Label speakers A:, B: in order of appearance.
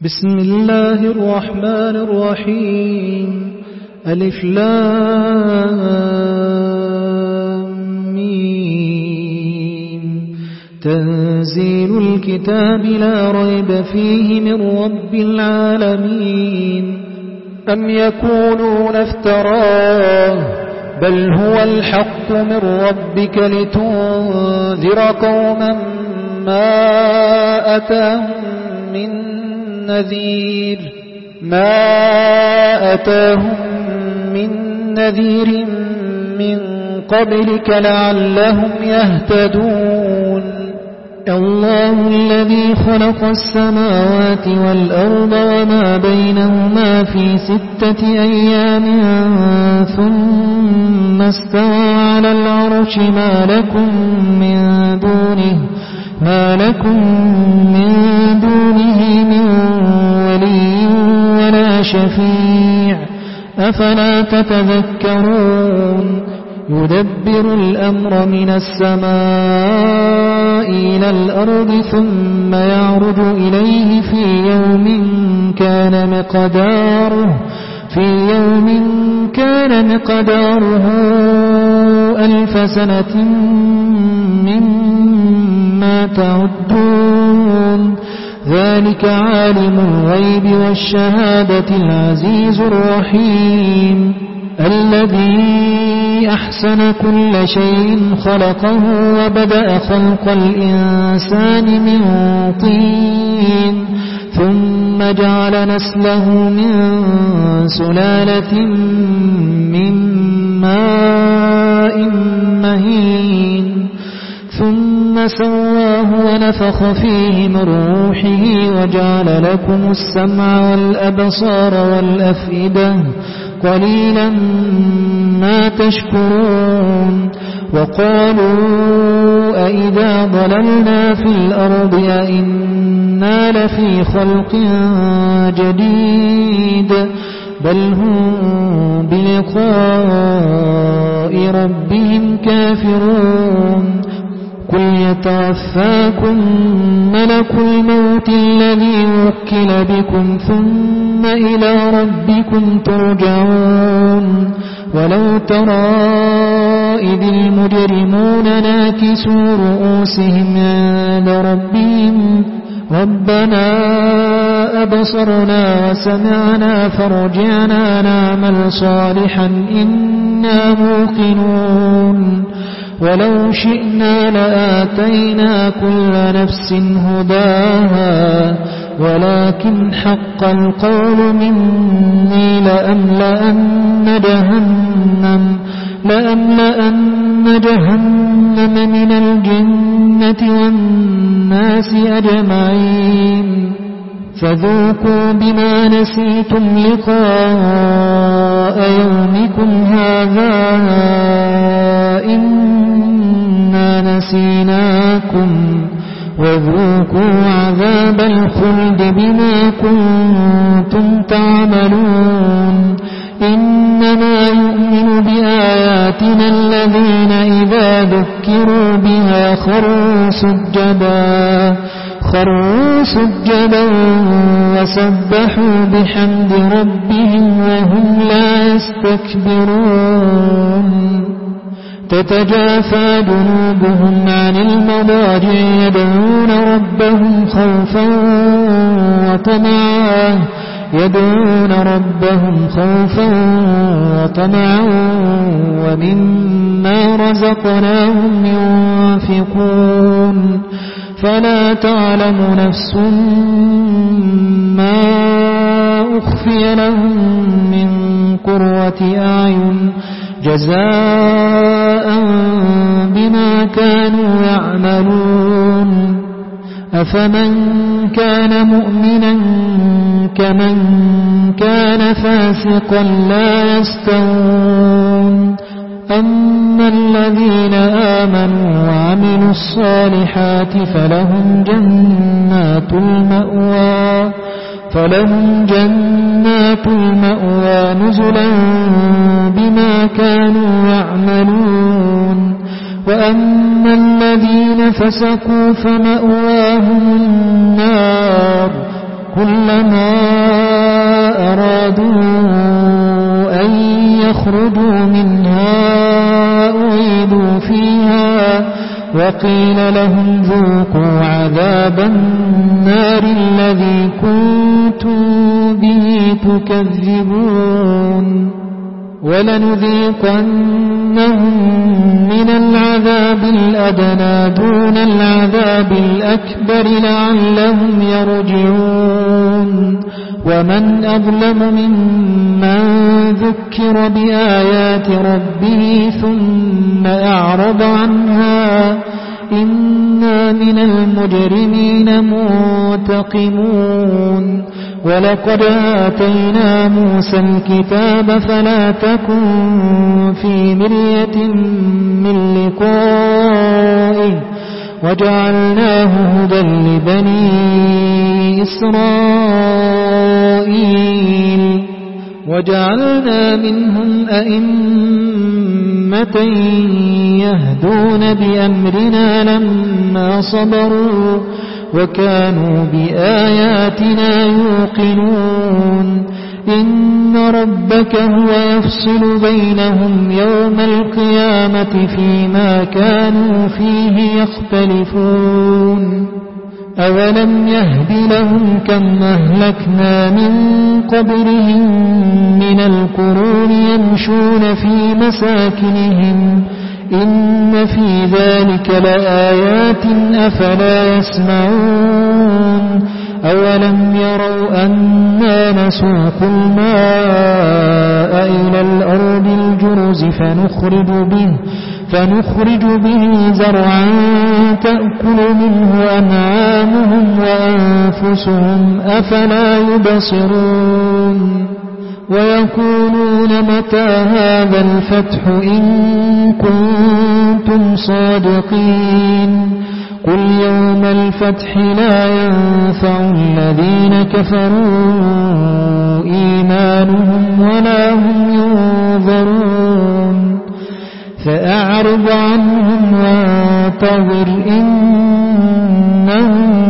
A: بسم الله الرحمن الرحيم. ألف لام ميم. تنزيل الكتاب لا ريب فيه من رب العالمين. أم يقولون افتراه بل هو الحق من ربك لتنذر قوما ما أتاهم من نذير من قبلك لعلهم يهتدون. الله الذي خلق السماوات والأرض وما بينهما في 6 أيام ثم استوى على العرش ما لكم من دونه من ولي ولا شفيع أفلا تتذكرون. يدبر الأمر من السماء إلى الأرض ثم يعرج إليه في يوم كان مقداره 1000 سنة مما تعدون. ذلك عالم الغيب والشهادة العزيز الرحيم. الذي أحسن كل شيء خلقه وبدأ خلق الإنسان من طين ثم جعل نسله من سلالة من ماء مهين ثم سواه ونفخ فيه من روحه وجعل لكم السمع والأبصار والأفئدة قليلا ما تشكرون. وقالوا أئذا ضللنا في الأرض أئنا لفي خلق جديد بل هم بلقاء ربهم كافرون. قل يتوفاكم ملك الموت الذي وكل بكم ثم إلى ربكم ترجعون. ولو ترى إذ المجرمون ناكسوا رؤوسهم عند ربهم ربنا أبصرنا وسمعنا فارجعنا نعمل صالحا إنا موقنون. ولو شئنا لآتينا كل نفس هداها ولكن حق القول مني لأملأن جهنم من الجنة والناس أجمعين. فذوقوا بما نسيتم لقاء يومكم هذا إنا نسيناكم وذوقوا عذاب الخلد بما كنتم تعملون. إنما يؤمن بآياتنا الذين إذا ذكروا بها خروا سجدا وسبحوا بحمد ربهم وهم لا يستكبرون. تتجافى جنوبهم عن المضاجع يدعون ربهم خوفا وطمعا ومما رزقناهم ينفقون. فلا تعلم نفس ما أخفي لهم من قرة أعين جزاء بما كانوا يعملون. أفمن كان مؤمنا كمن كان فاسقا لا يستوون. أما الذين آمنوا وعملوا الصالحات فلهم جنات المأوى نزلا بما كانوا يعملون. وأما الذين فسقوا فمأواهم النار كلما أرادوا أن يخرجوا منها أعيدوا فيها وقيل لهم ذوقوا عذاب النار الذي كنتم به تكذبون ولنذيقنهم من العذاب الأدنى دون العذاب الأكبر لعلهم يرجعون ومن أظلم ممن ذكر بآيات ربه ثم أعرض عنها إنا من المجرمين منتقمون ولقد آتينا موسى الكتاب فلا تكن في مرية من لقائه وجعلناه هدى لبني إسرائيل وجعلنا منهم أئمة يهدون بأمرنا لما صبروا وكانوا بآياتنا يوقنون إن ربك هو يفصل بينهم يوم القيامة فيما كانوا فيه يختلفون أولم يهد لهم كم أهلكنا من قبلهم من القرون يمشون في مساكنهم إن في ذلك لآيات أفلا يسمعون أولم يروا أنا نسوق الماء إلى الأرض الجرز فنخرج به زرعا تأكل منه أنعامهم وأنفسهم أفلا يبصرون ويقولون متى هذا الفتح إن كنتم صادقين قل يوم الفتح لا ينفع الذين كفروا إيمانهم ولا هم ينظرون فأعرض عنهم وانتظر إنهم